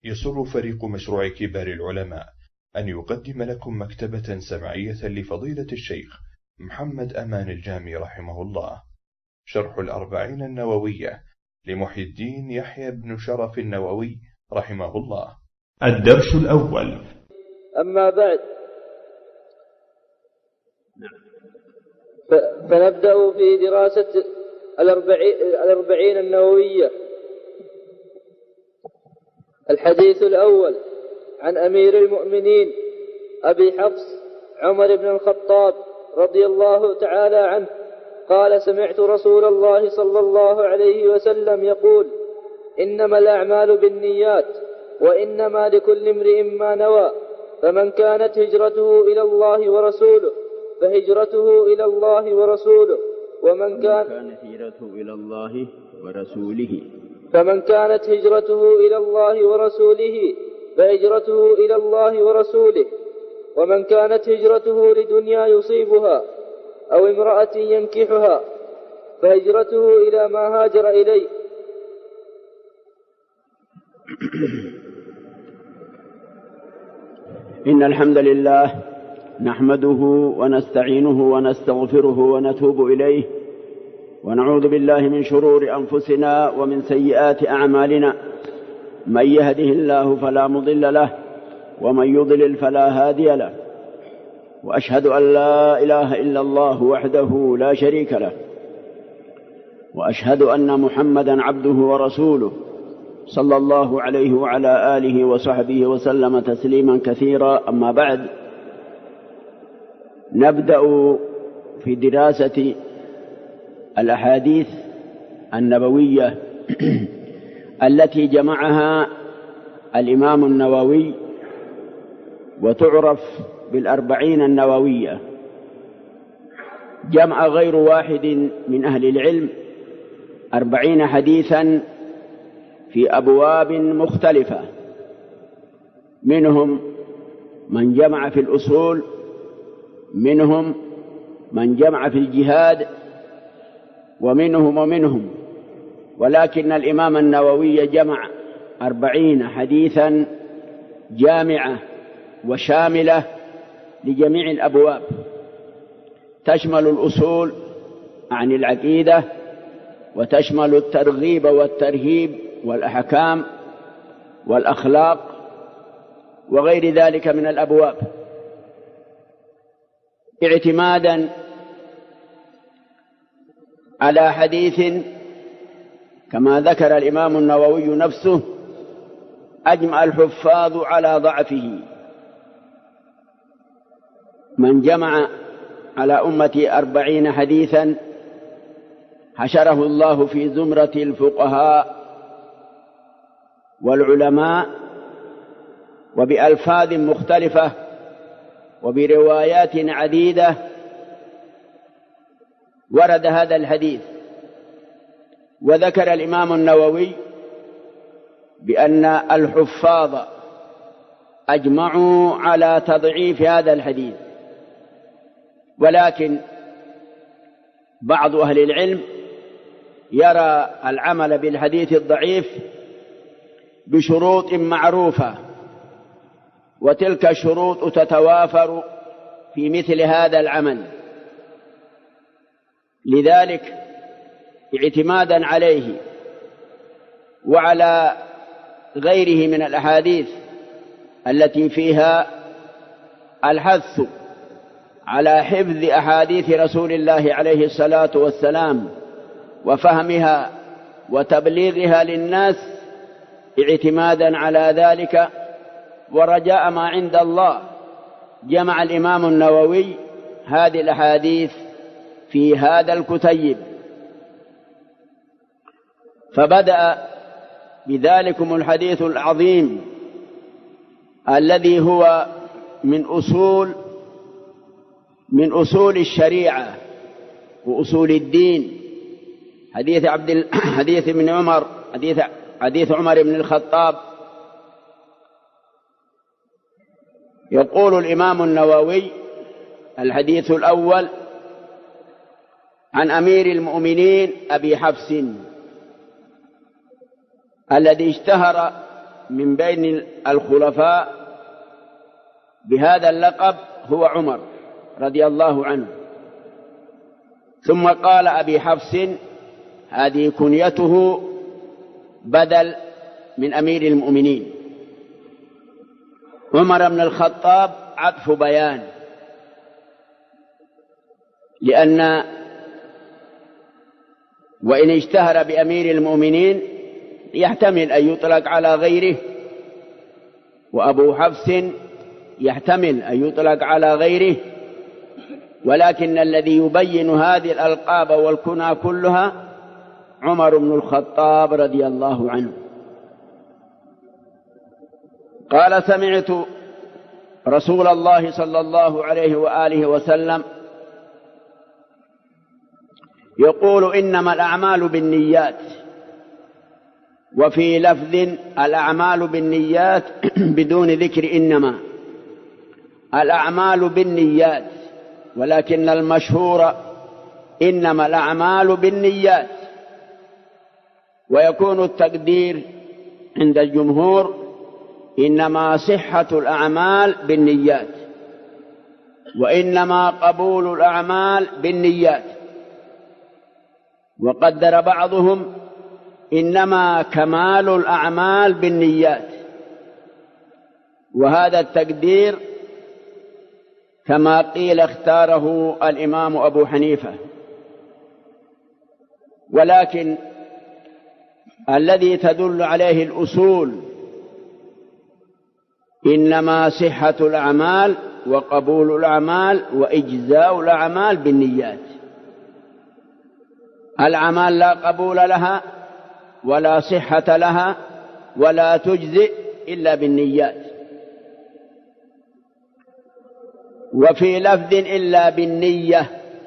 يسر فريق مشروع كبار العلماء أن يقدم لكم مكتبة سمعية لفضيلة الشيخ محمد أمان الجامي رحمه الله، شرح الأربعين النووية لمحي الدين يحيى بن شرف النووي رحمه الله. الدرس الأول. أما بعد، فنبدأ في دراسة الأربعين النووية. الحديث الأول عن أمير المؤمنين أبي حفص عمر بن الخطاب رضي الله تعالى عنه قال: سمعت رسول الله صلى الله عليه وسلم يقول: إنما الأعمال بالنيات وإنما لكل امرئ ما نوى، فمن كانت هجرته إلى الله ورسوله فهجرته إلى الله ورسوله، ومن كانت هجرته إلى الله ورسوله فهجرته إلى الله ورسوله، ومن كانت هجرته لدنيا يصيبها أو امرأة ينكحها فهجرته إلى ما هاجر إليه. إن الحمد لله نحمده ونستعينه ونستغفره ونتوب إليه، ونعوذ بالله من شرور أنفسنا ومن سيئات أعمالنا، من يهده الله فلا مضل له ومن يضلل فلا هادي له، وأشهد أن لا إله إلا الله وحده لا شريك له، وأشهد أن محمدا عبده ورسوله صلى الله عليه وعلى آله وصحبه وسلم تسليما كثيرا. أما بعد، نبدأ في دراسة الأحاديث النبوية التي جمعها الإمام النووي، وتعرف بالأربعين النووية. جمع غير واحد من أهل العلم 40 حديثا في أبواب مختلفة، منهم من جمع في الأصول، منهم من جمع في الجهاد، ومنهم، ولكن الإمام النووي جمع 40 حديثا جامعة وشاملة لجميع الأبواب، تشمل الأصول عن العقيدة، وتشمل الترغيب والترهيب والأحكام والأخلاق وغير ذلك من الأبواب، اعتمادا على حديث كما ذكر الإمام النووي نفسه أجمع الحفاظ على ضعفه. من جمع على أمتي 40 حديثا حشره الله في زمرة الفقهاء والعلماء، وبألفاظ مختلفة وبروايات عديدة ورد هذا الحديث. وذكر الإمام النووي بأن الحفاظ أجمعوا على تضعيف هذا الحديث، ولكن بعض أهل العلم يرى العمل بالحديث الضعيف بشروط معروفة، وتلك الشروط تتوافر في مثل هذا العمل. لذلك اعتمادا عليه وعلى غيره من الأحاديث التي فيها الحث على حفظ أحاديث رسول الله عليه الصلاة والسلام وفهمها وتبليغها للناس، اعتمادا على ذلك ورجاء ما عند الله، جمع الإمام النووي هذه الأحاديث في هذا الكتيب. فبدأ بذلكم الحديث العظيم الذي هو من أصول الشريعة وأصول الدين، حديث عمر بن الخطاب. يقول الإمام النووي: الحديث الأول عن أمير المؤمنين أبي حفص الذي اشتهر من بين الخلفاء بهذا اللقب هو عمر رضي الله عنه. ثم قال أبي حفص هذه كنيته بدل من أمير المؤمنين. عمر بن الخطاب عطف بيان، لأن وإن اشتهر بأمير المؤمنين يحتمل أن يطلق على غيره، وأبو حفص يحتمل أن يطلق على غيره، ولكن الذي يبين هذه الألقاب والكنى كلها عمر بن الخطاب رضي الله عنه. قال سمعت رسول الله صلى الله عليه وآله وسلم يقول إنما الأعمال بالنيات، وفي لفظ الأعمال بالنيات بدون ذكر إنما. الأعمال بالنيات، ولكن المشهور إنما الأعمال بالنيات، ويكون التقدير عند الجمهور إنما صحة الأعمال بالنيات، وإنما قبول الأعمال بالنيات. وقدر بعضهم إنما كمال الأعمال بالنيات، وهذا التقدير كما قيل اختاره الإمام أبو حنيفة. ولكن الذي تدل عليه الأصول إنما صحة الأعمال وقبول الأعمال وإجزاء الأعمال بالنيات. الأعمال لا قبول لها ولا صحة لها ولا تجزئ إلا بالنيات. وفي لفظ إلا بالنية،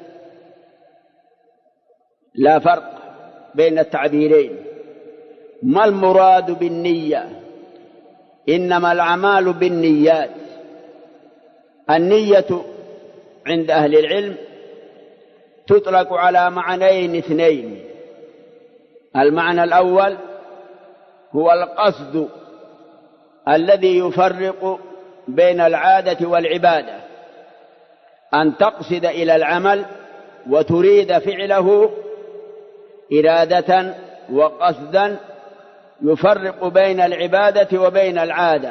لا فرق بين التعبيرين. ما المراد بالنية؟ إنما الأعمال بالنيات. النية عند أهل العلم تطلق على معنيين اثنين. المعنى الأول هو القصد الذي يفرق بين العادة والعبادة، أن تقصد إلى العمل وتريد فعله إرادة وقصدا يفرق بين العبادة وبين العادة.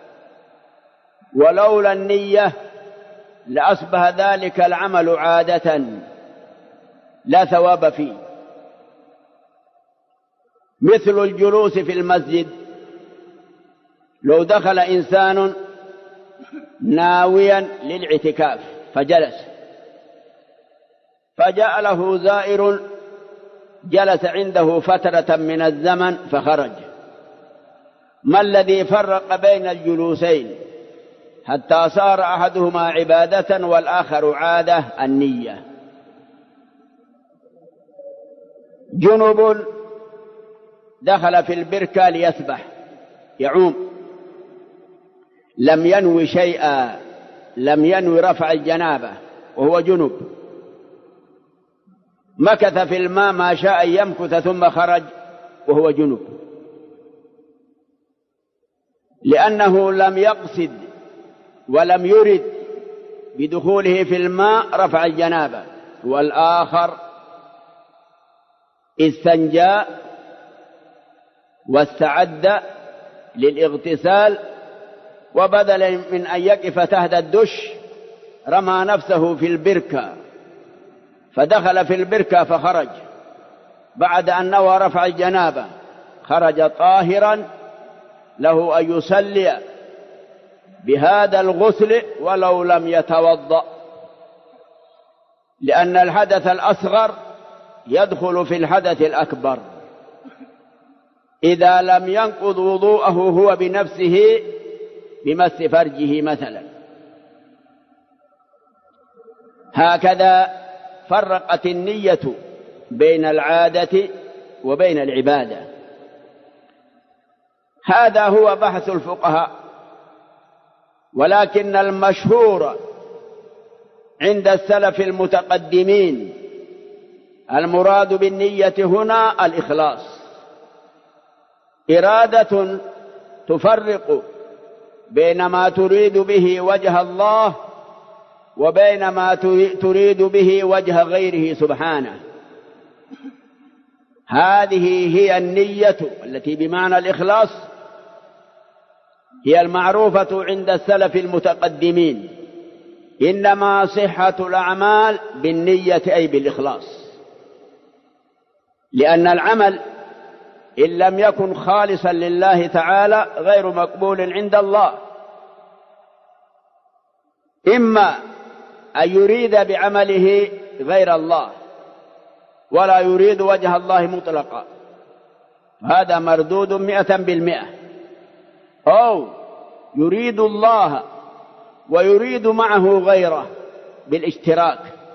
ولولا النية لأصبح ذلك العمل عادة لا ثواب فيه، مثل الجلوس في المسجد. لو دخل إنسان ناويا للاعتكاف فجلس، فجاء له زائر جلس عنده فترة من الزمن فخرج، ما الذي فرق بين الجلوسين حتى صار أحدهما عبادة والآخر عادة؟ النية. جنب دخل في البركة ليسبح يعوم، لم ينوي شيئا، لم ينوي رفع الجنابة وهو جنب، مكث في الماء ما شاء أن يمكث ثم خرج وهو جنب، لأنه لم يقصد ولم يرد بدخوله في الماء رفع الجنابة. والآخر استنجى واستعد للاغتسال، وبدلا من أن يقف تحت الدش رمى نفسه في البركة، فدخل في البركة فخرج بعد أن نوى رفع الجنابة، خرج طاهرا له أن يصلي بهذا الغسل ولو لم يتوضأ، لأن الحدث الأصغر يدخل في الحدث الأكبر إذا لم ينقض وضوءه هو بنفسه بمس فرجه مثلا. هكذا فرقت النية بين العادة وبين العبادة. هذا هو بحث الفقهاء، ولكن المشهور عند السلف المتقدمين المراد بالنية هنا الإخلاص، إرادة تفرق بين ما تريد به وجه الله وبين ما تريد به وجه غيره سبحانه. هذه هي النية التي بمعنى الإخلاص، هي المعروفة عند السلف المتقدمين. إنما صحة الأعمال بالنية أي بالإخلاص، لأن العمل إن لم يكن خالصا لله تعالى غير مقبول عند الله. إما أن يريد بعمله غير الله ولا يريد وجه الله مطلقا، هذا مردود 100%، أو يريد الله ويريد معه غيره بالاشتراك،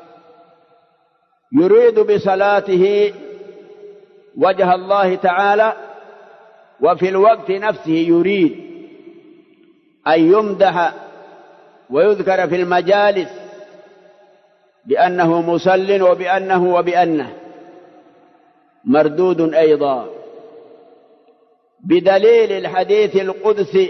يريد بصلاته وجه الله تعالى وفي الوقت نفسه يريد أن يمدح ويذكر في المجالس بأنه مسل وبأنه مردود أيضا، بدليل الحديث القدسي: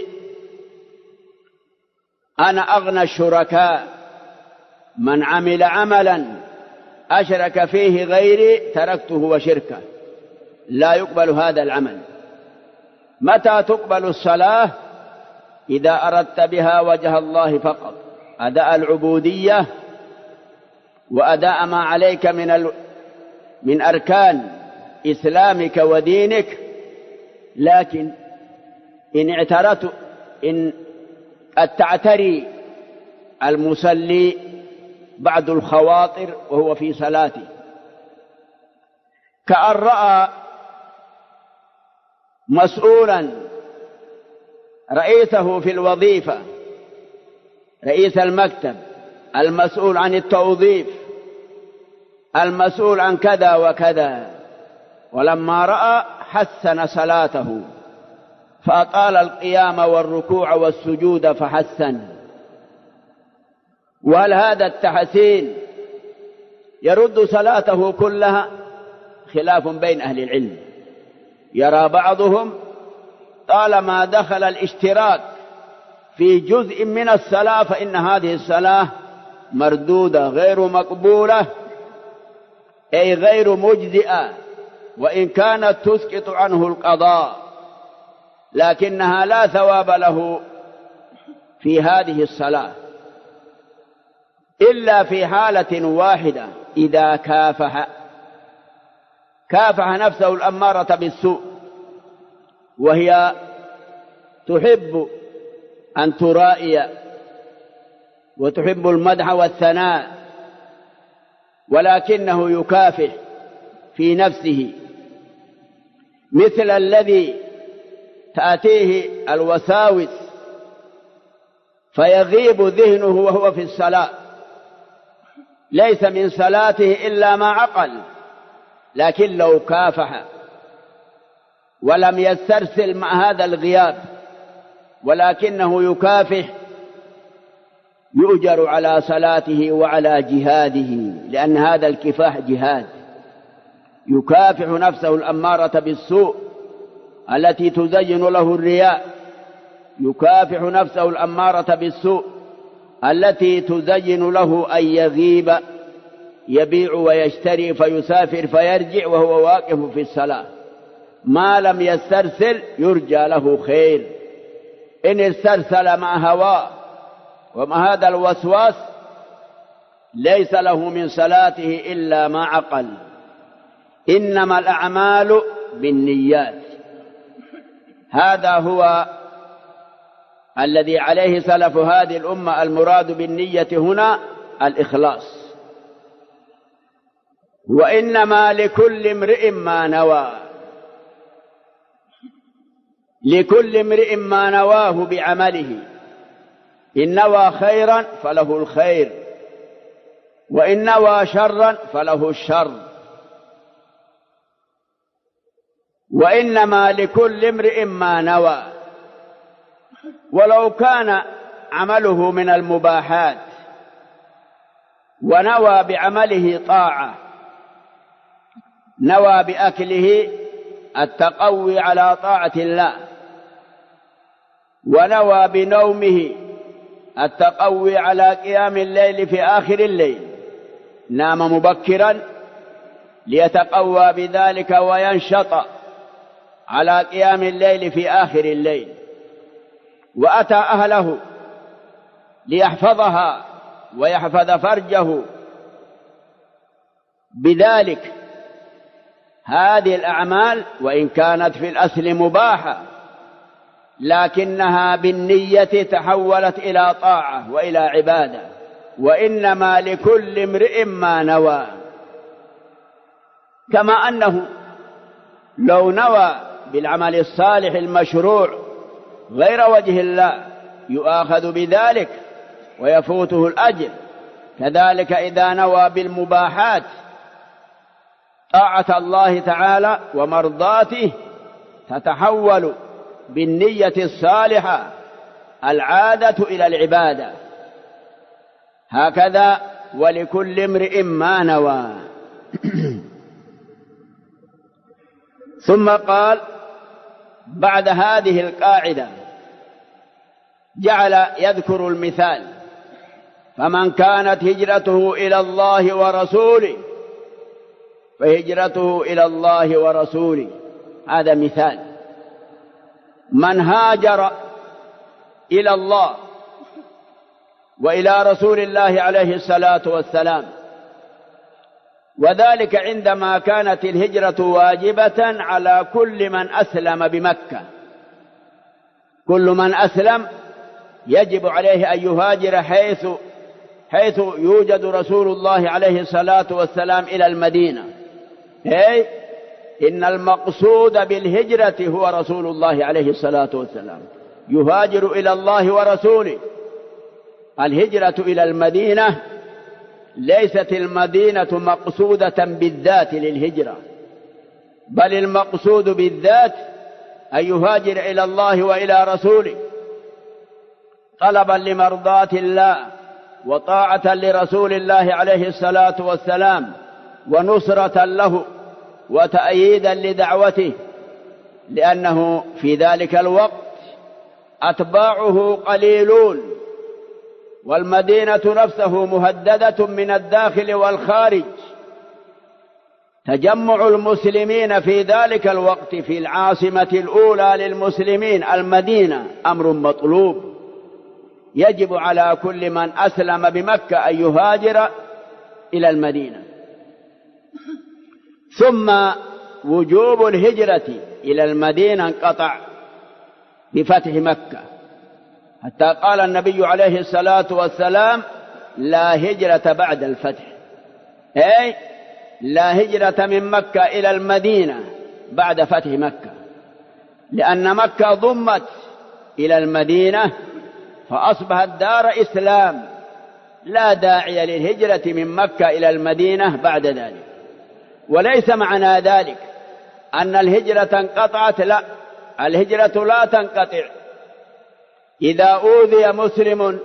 أنا أغنى الشركاء، من عمل عملا أشرك فيه غيري تركته وشركه. لا يقبل هذا العمل. متى تقبل الصلاة؟ إذا أردت بها وجه الله فقط، أداء العبودية وأداء ما عليك من أركان إسلامك ودينك. لكن إن قد تعتري المصلي بعض الخواطر وهو في صلاته، كأن رأى مسؤولا رئيسه في الوظيفة، رئيس المكتب المسؤول عن التوظيف المسؤول عن كذا وكذا، ولما رأى حسن صلاته فأطال القيام والركوع والسجود فحسن. وهل هذا التحسين يرد صلاته كلها؟ خلاف بين أهل العلم. يرى بعضهم طالما دخل الاشتراك في جزء من الصلاة فإن هذه الصلاة مردودة غير مقبولة، أي غير مجزئة، وإن كانت تسقط عنه القضاء، لكنها لا ثواب له في هذه الصلاة إلا في حالة واحدة: إذا كافح نفسه الأمارة بالسوء، وهي تحب أن ترائي وتحب المدح والثناء، ولكنه يكافح في نفسه، مثل الذي تأتيه الوساوس فيغيب ذهنه وهو في الصلاة، ليس من صلاته إلا ما عقل، لكن لو كافح ولم يسترسل مع هذا الغياب ولكنه يكافح يؤجر على صلاته وعلى جهاده، لأن هذا الكفاح جهاد. يكافح نفسه الأمارة بالسوء التي تزين له الرياء، يكافح نفسه الأمارة بالسوء التي تزين له أن يغيب يبيع ويشتري فيسافر فيرجع وهو واقف في الصلاة. ما لم يسترسل يرجى له خير. إن استرسل مع هواه ومع هذا الوسواس ليس له من صلاته إلا ما عقل. إنما الأعمال بالنيات. هذا هو الذي عليه سلف هذه الأمة. المراد بالنية هنا الإخلاص. وإنما لكل امرئ ما نوى، لكل امرئ ما نواه بعمله. إن نوى خيرا فله الخير، وإن نوى شرا فله الشر. وإنما لكل امرئ ما نوى. ولو كان عمله من المباحات ونوى بعمله طاعة، نوى بأكله التقوي على طاعة الله، ونوى بنومه التقوي على قيام الليل في آخر الليل، نام مبكرا ليتقوى بذلك وينشط على قيام الليل في آخر الليل، وأتى أهله ليحفظها ويحفظ فرجه بذلك. هذه الأعمال وإن كانت في الأصل مباحة لكنها بالنية تحولت إلى طاعة وإلى عبادة، وإنما لكل امرئ ما نوى. كما أنه لو نوى بالعمل الصالح المشروع غير وجه الله يؤاخذ بذلك ويفوته الأجر، كذلك إذا نوى بالمباحات طاعة الله تعالى ومرضاته تتحول بالنية الصالحة العادة إلى العبادة. هكذا ولكل امرئ ما نوى. ثم قال بعد هذه القاعدة جعل يذكر المثال: فمن كانت هجرته إلى الله ورسوله فهجرته إلى الله ورسوله. هذا مثال من هاجر إلى الله وإلى رسول الله عليه الصلاة والسلام، وذلك عندما كانت الهجرة واجبة على كل من أسلم بمكة. كل من أسلم يجب عليه أن يهاجر حيث يوجد رسول الله عليه الصلاة والسلام إلى المدينة. إن المقصود بالهجرة هو رسول الله عليه الصلاة والسلام، يهاجر إلى الله ورسوله. الهجرة إلى المدينة ليست المدينة مقصودة بالذات للهجرة، بل المقصود بالذات أن يهاجر إلى الله وإلى رسوله طلبا لمرضاة الله وطاعة لرسول الله عليه الصلاة والسلام ونصرة له وتأييدا لدعوته، لأنه في ذلك الوقت أتباعه قليلون والمدينة نفسه مهددة من الداخل والخارج. تجمع المسلمين في ذلك الوقت في العاصمة الأولى للمسلمين المدينة أمر مطلوب، يجب على كل من أسلم بمكة أن يهاجر إلى المدينة. ثم وجوب الهجرة إلى المدينة انقطع بفتح مكة، حتى قال النبي عليه الصلاة والسلام: لا هجرة بعد الفتح، أي لا هجرة من مكة إلى المدينة بعد فتح مكة، لأن مكة ضمت إلى المدينة فأصبحت دار إسلام، لا داعي للهجرة من مكة إلى المدينة بعد ذلك. وليس معنى ذلك أن الهجرة انقطعت، لا، الهجرة لا تنقطع. إذا أوذي مسلم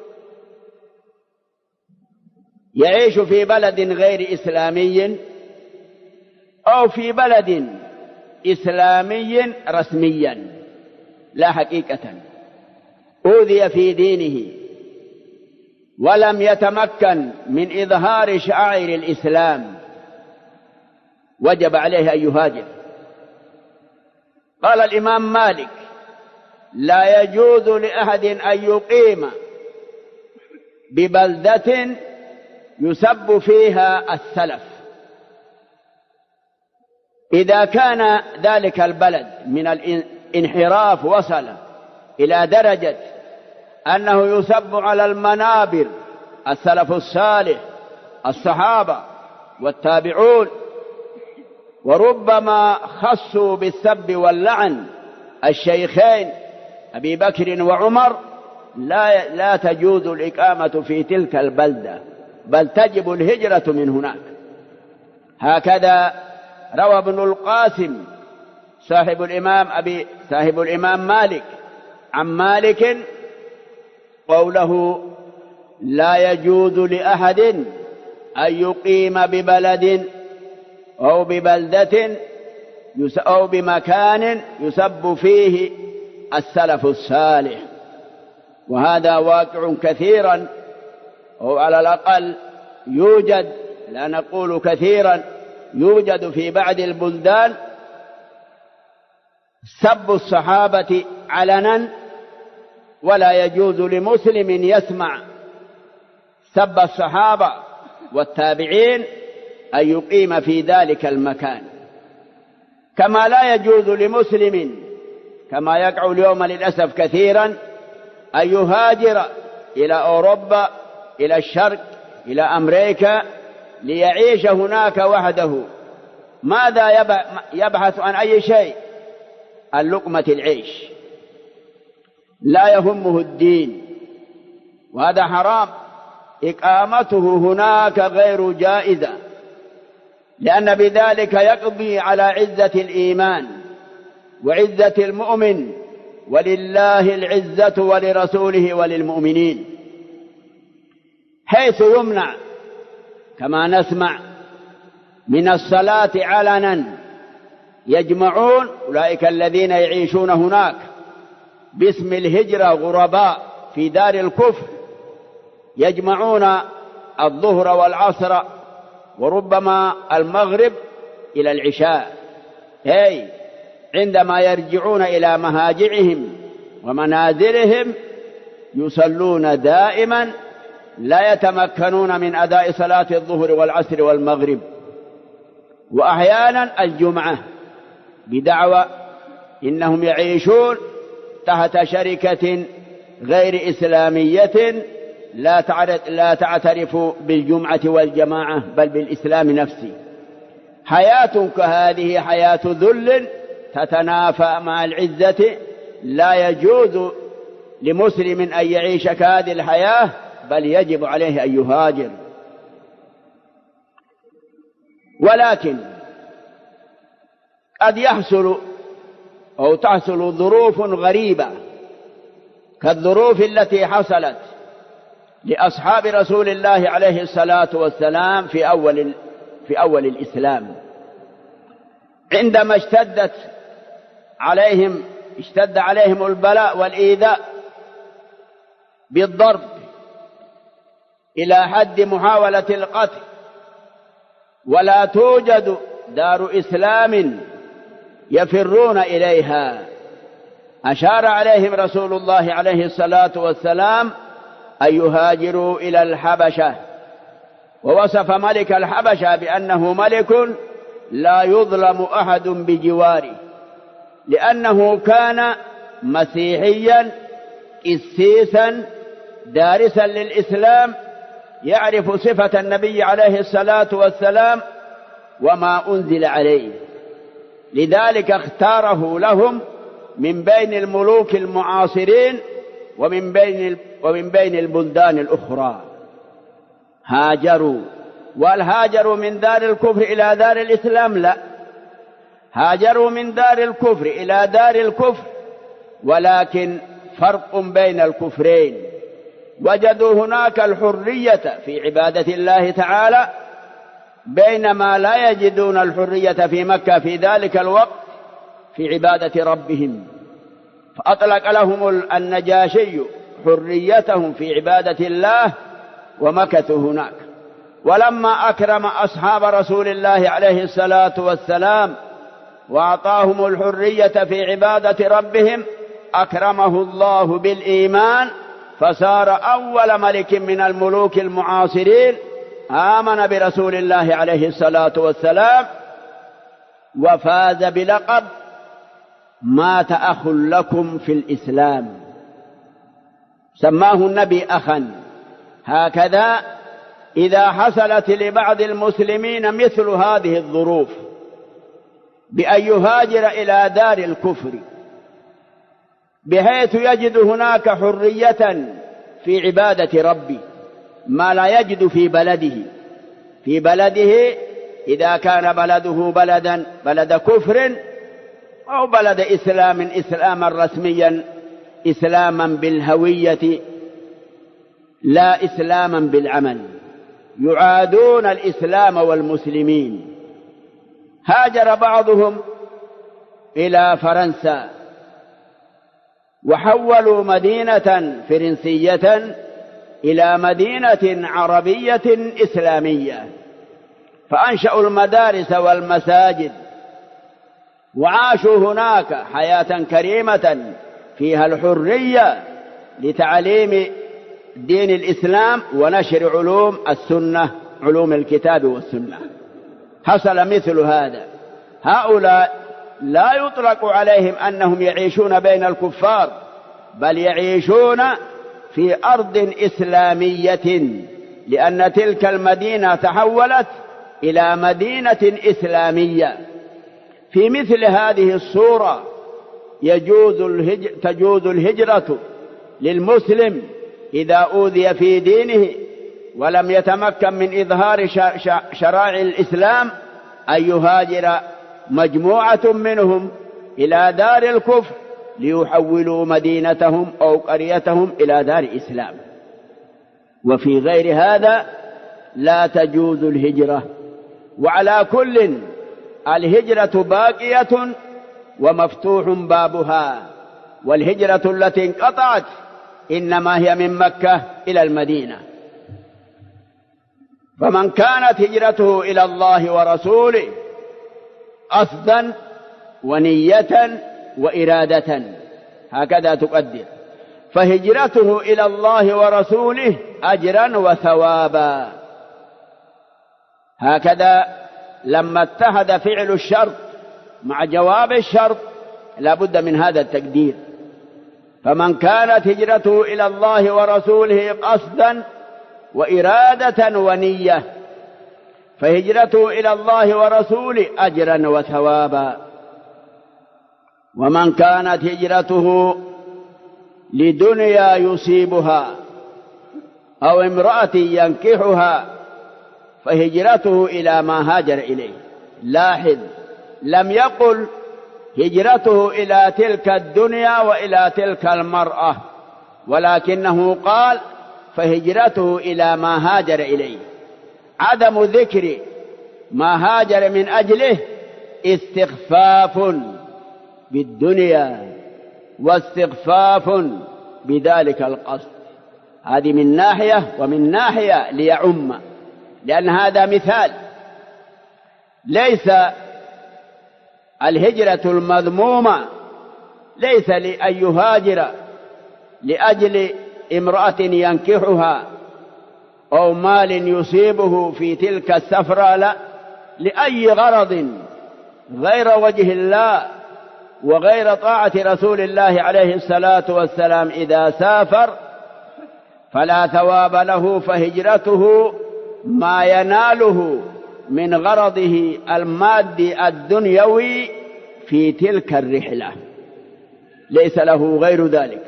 يعيش في بلد غير إسلامي أو في بلد إسلامي رسميا، لا حقيقة، أوذي في دينه ولم يتمكن من إظهار شعائر الإسلام، وجب عليه أن يهاجر. قال الإمام مالك: لا يجوز لأحد أن يقيم ببلدة يسب فيها السلف إذا كان ذلك البلد من الانحراف وصل إلى درجة أنه يسب على المنابر السلف الصالح الصحابة والتابعون، وربما خصوا بالسب واللعن الشيخين أبي بكر وعمر، لا تجوز الإقامة في تلك البلدة، بل تجب الهجرة من هناك. هكذا روى ابن القاسم صاحب الإمام مالك عن مالك قوله: لا يجوز لأحد أن يقيم ببلد أو ببلدة أو بمكان يسب فيه السلف الصالح. وهذا واقع كثيرا، أو على الأقل يوجد، لا نقول كثيرا، يوجد في بعض البلدان سب الصحابة علنا، ولا يجوز لمسلم يسمع سب الصحابة والتابعين أن يقيم في ذلك المكان. كما لا يجوز لمسلم، كما يقع اليوم للأسف كثيرا، أن يهاجر إلى أوروبا، إلى الشرق، إلى أمريكا، ليعيش هناك وحده. ماذا يبحث عن أي شيء؟ عن لقمة العيش، لا يهمه الدين، وهذا حرام. إقامته هناك غير جائزة، لأن بذلك يقضي على عزة الإيمان وعزة المؤمن، ولله العزة ولرسوله وللمؤمنين، حيث يمنع كما نسمع من الصلاة علنا. يجمعون أولئك الذين يعيشون هناك باسم الهجرة غرباء في دار الكفر، يجمعون الظهر والعصر وربما المغرب إلى العشاء، أي عندما يرجعون إلى مهاجعهم ومنازلهم يصلون دائما، لا يتمكنون من أداء صلاة الظهر والعصر والمغرب، وأحيانا الجمعة، بدعوى إنهم يعيشون تحت شركة غير إسلامية لا تعترف بالجمعة والجماعة بل بالإسلام نفسه. حياة كهذه حياة ذل تتنافى مع العزة، لا يجوز لمسلم أن يعيش كهذه الحياة، بل يجب عليه أن يهاجر. ولكن قد يحصل أو تحصل ظروف غريبة، كالظروف التي حصلت لأصحاب رسول الله عليه الصلاة والسلام في أول الإسلام، عندما اشتد عليهم البلاء والإيذاء بالضرب إلى حد محاولة القتل، ولا توجد دار إسلام يفرون إليها. أشار عليهم رسول الله عليه الصلاة والسلام أن يهاجروا إلى الحبشة، ووصف ملك الحبشة بأنه ملك لا يظلم أحد بجواره، لأنه كان مسيحيا قسيسا دارسا للإسلام، يعرف صفة النبي عليه الصلاة والسلام وما أنزل عليه، لذلك اختاره لهم من بين الملوك المعاصرين ومن بين البلدان الأخرى. هاجروا، والهاجروا من دار الكفر إلى دار الإسلام؟ لا، هاجروا من دار الكفر إلى دار الكفر، ولكن فرق بين الكفرين. وجدوا هناك الحرية في عبادة الله تعالى، بينما لا يجدون الحرية في مكة في ذلك الوقت في عبادة ربهم، فأطلق لهم النجاشي حريتهم في عبادة الله ومكثوا هناك. ولما أكرم أصحاب رسول الله عليه الصلاة والسلام وأعطاهم الحرية في عبادة ربهم، أكرمه الله بالإيمان، فصار أول ملك من الملوك المعاصرين آمن برسول الله عليه الصلاة والسلام، وفاز بلقب مات أخ لكم في الإسلام، سماه النبي أخا. هكذا إذا حصلت لبعض المسلمين مثل هذه الظروف بأن يهاجر إلى دار الكفر، بحيث يجد هناك حرية في عبادة ربه ما لا يجد في بلده إذا كان بلده بلد كفر أو بلد إسلاما رسميا، إسلاما بالهوية لا إسلاما بالعمل، يعادون الإسلام والمسلمين. هاجر بعضهم إلى فرنسا وحولوا مدينة فرنسية إلى مدينة عربية إسلامية، فأنشأوا المدارس والمساجد وعاشوا هناك حياة كريمة فيها الحرية لتعليم دين الإسلام ونشر علوم السنة، علوم الكتاب والسنة. حصل مثل هذا. هؤلاء لا يطلق عليهم أنهم يعيشون بين الكفار، بل يعيشون في أرض إسلامية، لأن تلك المدينة تحولت إلى مدينة إسلامية. في مثل هذه الصورة تجوز الهجرة للمسلم إذا أوذي في دينه ولم يتمكن من إظهار شرائع الإسلام أن يهاجر مجموعة منهم إلى دار الكفر ليحولوا مدينتهم أو قريتهم إلى دار إسلام. وفي غير هذا لا تجوز الهجرة. وعلى كل الهجرة باقية ومفتوح بابها، والهجرة التي انقطعت إنما هي من مكة إلى المدينة. فمن كانت هجرته إلى الله ورسوله قصدا ونية وإرادة، هكذا تقدر، فهجرته إلى الله ورسوله أجرا وثوابا. هكذا لما اتحد فعل الشرط مع جواب الشرط لا بد من هذا التقدير. فمن كانت هجرته إلى الله ورسوله قصدا وإرادة ونية فهجرته إلى الله ورسوله أجرا وثوابا. ومن كانت هجرته لدنيا يصيبها أو امرأة ينكحها فهجرته إلى ما هاجر إليه. لاحظ، لم يقل هجرته إلى تلك الدنيا وإلى تلك المرأة، ولكنه قال فهجرته إلى ما هاجر إليه. عدم ذكر ما هاجر من أجله استخفاف بالدنيا واستخفاف بذلك القصد. هذه من ناحية، ومن ناحية ليعم، لأن هذا مثال. ليس الهجرة المذمومة ليس لأن يهاجر لأجل امرأة ينكحها أو مال يصيبه في تلك السفرة، لا، لأي غرض غير وجه الله وغير طاعة رسول الله عليه الصلاة والسلام إذا سافر فلا ثواب له، فهجرته ما يناله من غرضه المادي الدنيوي في تلك الرحلة، ليس له غير ذلك.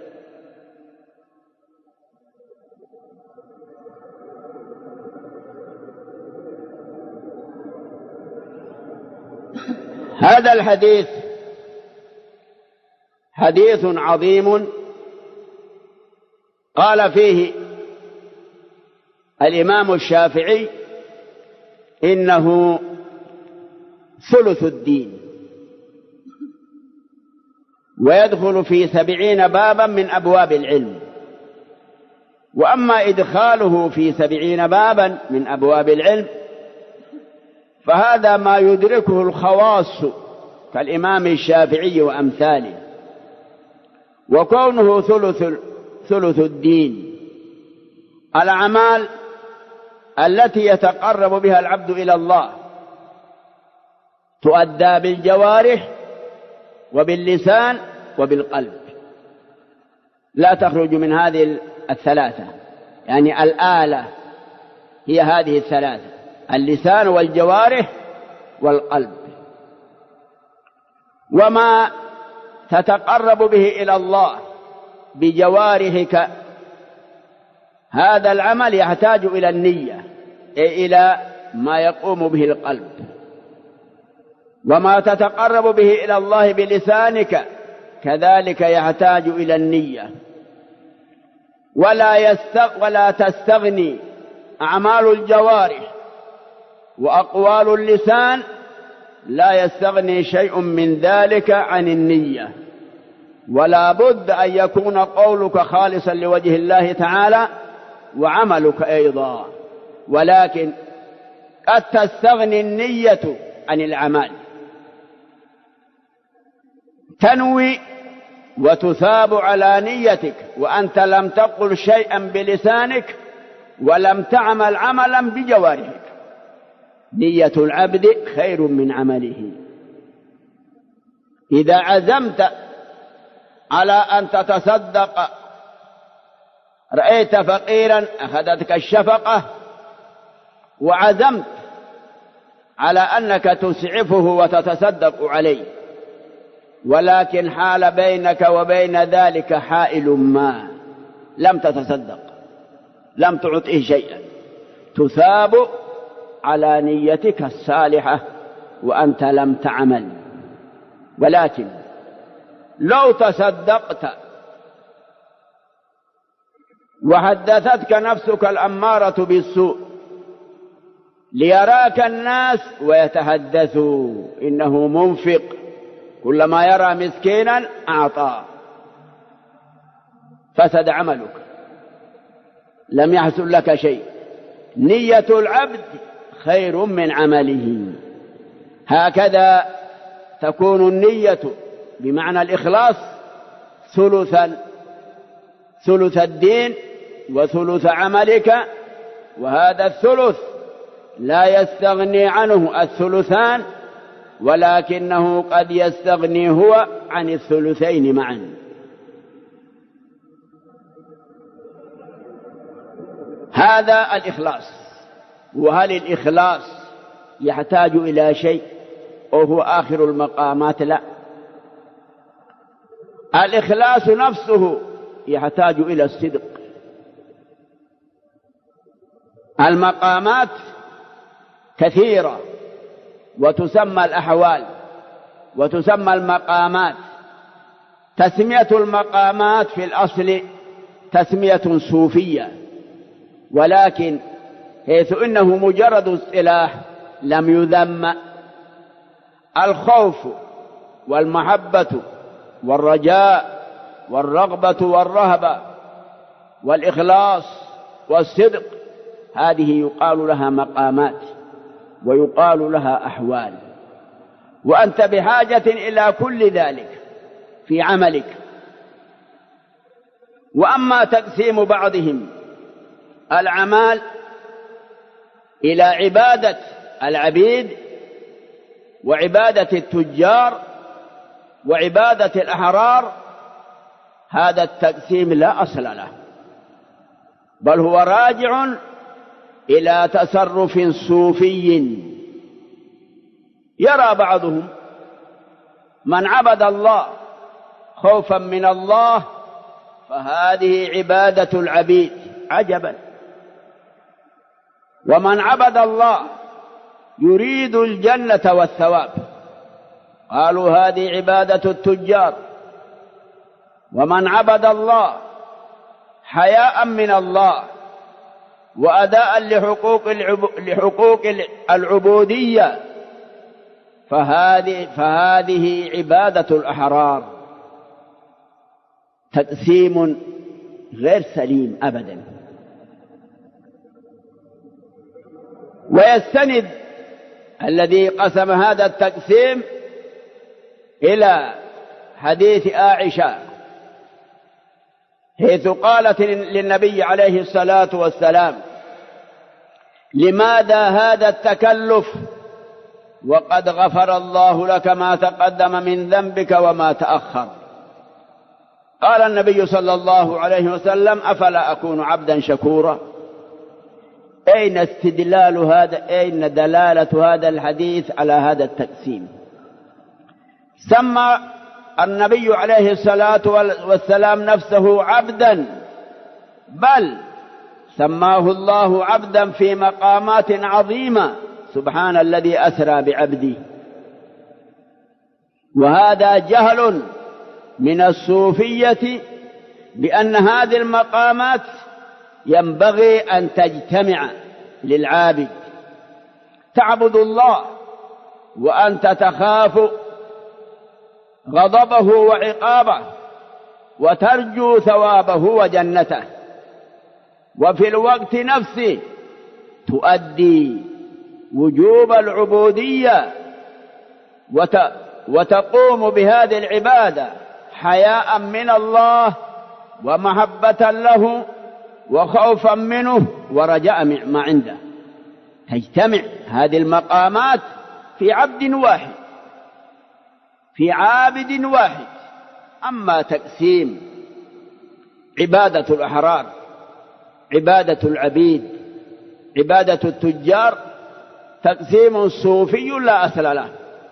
هذا الحديث حديث عظيم قال فيه الإمام الشافعي إنه ثلث الدين، ويدخل في 70 بابا من أبواب العلم. وأما إدخاله في 70 بابا من أبواب العلم فهذا ما يدركه الخواص كالإمام الشافعي وأمثاله. وكونه ثلث الدين، الأعمال التي يتقرب بها العبد إلى الله تؤدى بالجوارح وباللسان وبالقلب، لا تخرج من هذه الثلاثة، يعني الآلة هي هذه الثلاثة: اللسان والجوارح والقلب. وما تتقرب به إلى الله بجوارحك هذا العمل يحتاج إلى النية، أي إلى ما يقوم به القلب. وما تتقرب به إلى الله بلسانك كذلك يحتاج إلى النية. ولا تستغني أعمال الجوارح وأقوال اللسان، لا يستغني شيء من ذلك عن النية. ولا بد أن يكون قولك خالصا لوجه الله تعالى وعملك أيضا. ولكن قد تستغني النية عن العمل، تنوي وتثاب على نيتك وأنت لم تقل شيئا بلسانك ولم تعمل عملا بجوارحك. نية العبد خير من عمله. إذا عزمت على أن تتصدق، رأيت فقيرا أخذتك الشفقة وعزمت على أنك تسعفه وتتصدق عليه، ولكن حال بينك وبين ذلك حائل ما، لم تتصدق، لم تعطه شيئا، تثاب على نيتك الصالحة وأنت لم تعمل. ولكن لو تصدقت وحدثتك نفسك الأمارة بالسوء ليراك الناس ويتحدثوا إنه منفق، كلما يرى مسكينا أعطاه، فسد عملك، لم يحصل لك شيء. نية العبد خير من عمله. هكذا تكون النية بمعنى الإخلاص ثلثا، ثلث الدين وثلث عملك، وهذا الثلث لا يستغني عنه الثلثان، ولكنه قد يستغني هو عن الثلثين معا. هذا الإخلاص. وهل الإخلاص يحتاج إلى شيء وهو آخر المقامات؟ لا، الإخلاص نفسه يحتاج إلى الصدق. المقامات كثيرة وتسمى الأحوال وتسمى المقامات. تسمية المقامات في الأصل تسمية صوفية، ولكن حيث إنه مجرد اصطلاح لم يذم. الخوف والمحبة والرجاء والرغبة والرهبة والإخلاص والصدق، هذه يقال لها مقامات ويقال لها أحوال، وأنت بحاجة إلى كل ذلك في عملك. وأما تقسيم بعضهم الأعمال إلى عبادة العبيد وعبادة التجار وعبادة الأحرار، هذا التقسيم لا أصل له، بل هو راجع إلى تصرف صوفي. يرى بعضهم من عبد الله خوفا من الله فهذه عبادة العبيد، عجبا. ومن عبد الله يريد الجنة والثواب قالوا هذه عبادة التجار. ومن عبد الله حياء من الله وأداء لحقوق العبودية فهذه عبادة الأحرار. تقسيم غير سليم أبدا. ويستند الذي قسم هذا التقسيم إلى حديث عائشة حيث قالت للنبي عليه الصلاة والسلام: لماذا هذا التكلف وقد غفر الله لك ما تقدم من ذنبك وما تأخر؟ قال النبي صلى الله عليه وسلم: أفلا أكون عبدا شكورا؟ أين استدلال هذا؟ أين دلالة هذا الحديث على هذا التقسيم؟ سمى النبي عليه الصلاة والسلام نفسه عبدا، بل سماه الله عبدا في مقامات عظيمة. سبحان الذي أسرى بعبده. وهذا جهل من الصوفية بأن هذه المقامات ينبغي أن تجتمع للعابد. تعبد الله وأنت تخاف غضبه وعقابه وترجو ثوابه وجنته، وفي الوقت نفسه تؤدي وجوب العبودية وتقوم بهذه العبادة حياء من الله ومحبة له وخوفا منه ورجاء ما عنده. تجتمع هذه المقامات في عبد واحد، في عابد واحد. أما تقسيم عبادة الأحرار، عبادة العبيد، عبادة التجار، تقسيم صوفي لا أصل له.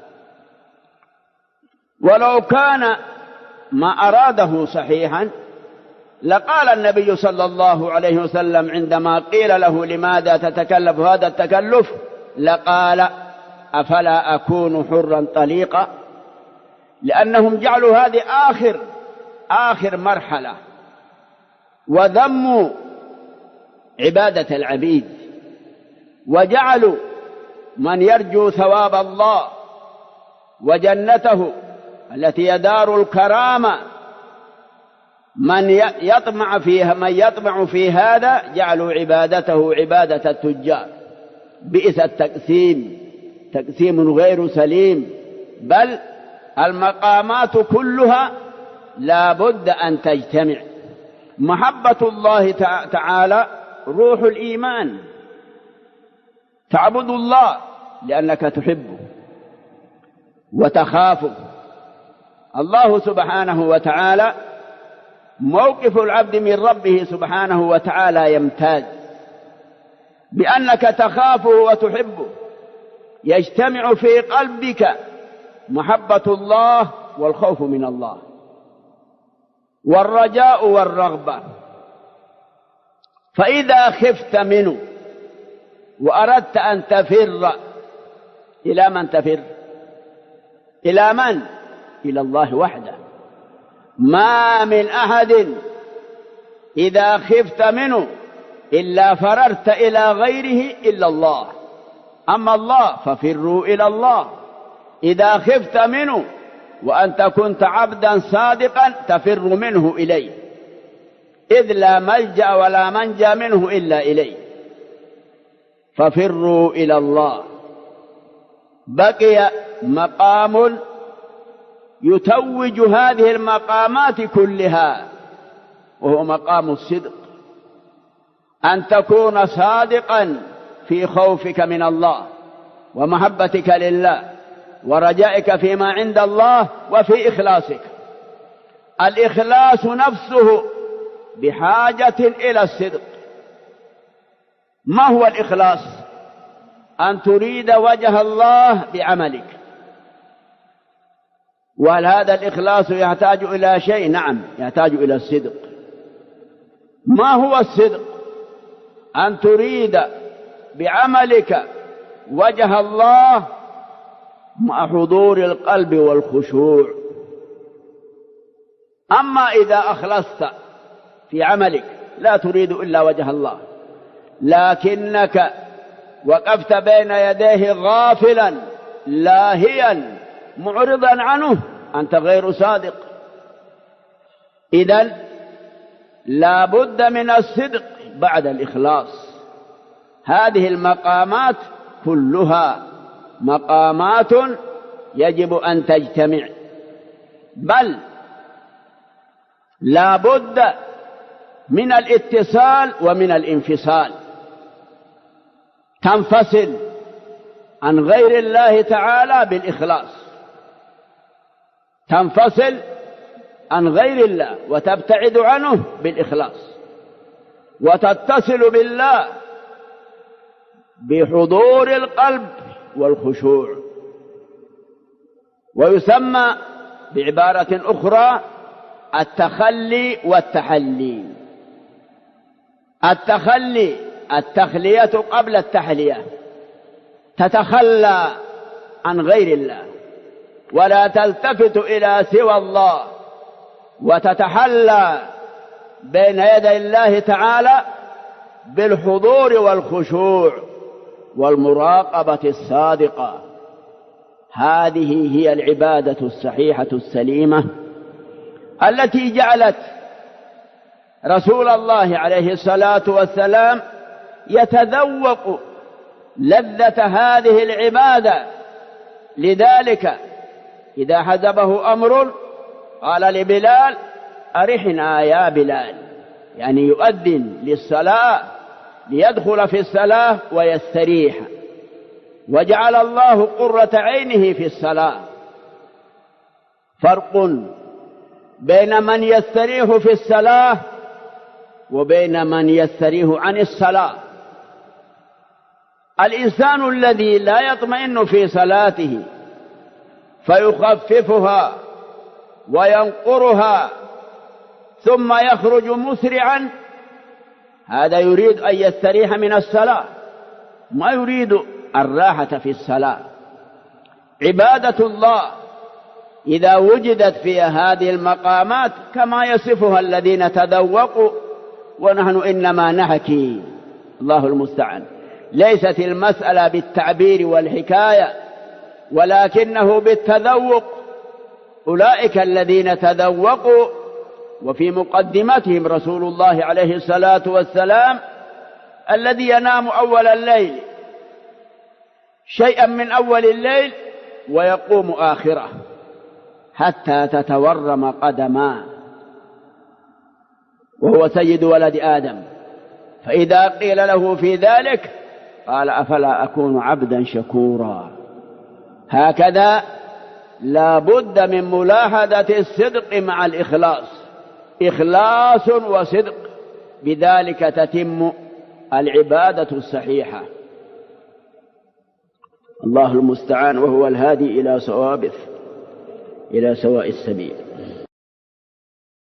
ولو كان ما أراده صحيحا لقال النبي صلى الله عليه وسلم عندما قيل له لماذا تتكلف هذا التكلف، لقال أفلا أكون حرا طليقا، لأنهم جعلوا هذه آخر مرحلة، وذموا عبادة العبيد، وجعلوا من يرجو ثواب الله وجنته التي يدار الكرامة من يطمع في هذا جعلوا عبادته عبادة التجار. بئس التقسيم، تقسيم غير سليم، بل المقامات كلها لا بد أن تجتمع. محبة الله تعالى روح الإيمان، تعبد الله لأنك تحبه وتخافه. الله سبحانه وتعالى موقف العبد من ربه سبحانه وتعالى يمتاز بأنك تخافه وتحبه، يجتمع في قلبك محبة الله والخوف من الله والرجاء والرغبة. فإذا خفت منه وأردت أن تفر، إلى من تفر؟ إلى من؟ إلى الله وحده. ما من أحد إذا خفت منه إلا فررت إلى غيره إلا الله. أما الله ففروا إلى الله. إذا خفت منه وأنت كنت عبدا صادقا تفر منه إليه، إذ لا ملجأ ولا منجى منه إلا إليه، ففروا إلى الله. بقي مقام يتوج هذه المقامات كلها، وهو مقام الصدق، أن تكون صادقا في خوفك من الله ومحبتك لله ورجائك فيما عند الله وفي إخلاصك. الإخلاص نفسه بحاجة إلى الصدق. ما هو الإخلاص؟ أن تريد وجه الله بعملك. وهل هذا الإخلاص يحتاج إلى شيء؟ نعم، يحتاج إلى الصدق. ما هو الصدق؟ أن تريد بعملك وجه الله مع حضور القلب والخشوع. أما إذا أخلصت في عملك لا تريد إلا وجه الله، لكنك وقفت بين يديه غافلا لاهيا معرضا عنه، أنت غير صادق. إذن لا بد من الصدق بعد الإخلاص. هذه المقامات كلها مقامات يجب أن تجتمع، بل لا بد من الاتصال ومن الانفصال. تنفصل عن غير الله تعالى بالإخلاص، تنفصل عن غير الله وتبتعد عنه بالإخلاص، وتتصل بالله بحضور القلب والخشوع. ويسمى بعبارة أخرى التخلي والتحلي. التخلي التخلية قبل التحلية، تتخلى عن غير الله ولا تلتفت إلى سوى الله، وتتحلى بين يدي الله تعالى بالحضور والخشوع والمراقبة الصادقة. هذه هي العبادة الصحيحة السليمة التي جعلت رسول الله عليه الصلاة والسلام يتذوق لذة هذه العبادة. لذلك إذا حزبه أمر قال لبلال: أرحنا يا بلال، يعني يؤذن للصلاة ليدخل في الصلاة ويستريح. وجعل الله قرة عينه في الصلاة. فرق بين من يستريح في الصلاة وبين من يستريح عن الصلاة. الإنسان الذي لا يطمئن في صلاته فيخففها وينقرها ثم يخرج مسرعا، هذا يريد أن يستريح من الصلاة، ما يريد الراحة في الصلاة. عبادة الله إذا وجدت فيها هذه المقامات كما يصفها الذين تذوقوا، ونحن إنما نحكي، الله المستعان. ليست المسألة بالتعبير والحكاية، ولكنه بالتذوق. أولئك الذين تذوقوا، وفي مقدمتهم رسول الله عليه الصلاة والسلام الذي ينام أول الليل شيئا من أول الليل ويقوم آخره حتى تتورم قدماه، وهو سيد ولد آدم. فإذا قيل له في ذلك قال: أفلا أكون عبدا شكورا. هكذا لا بد من ملاحظة الصدق مع الإخلاص، إخلاص وصدق، بذلك تتم العبادة الصحيحة. الله المستعان، وهو الهادي إلى سواء السبيل.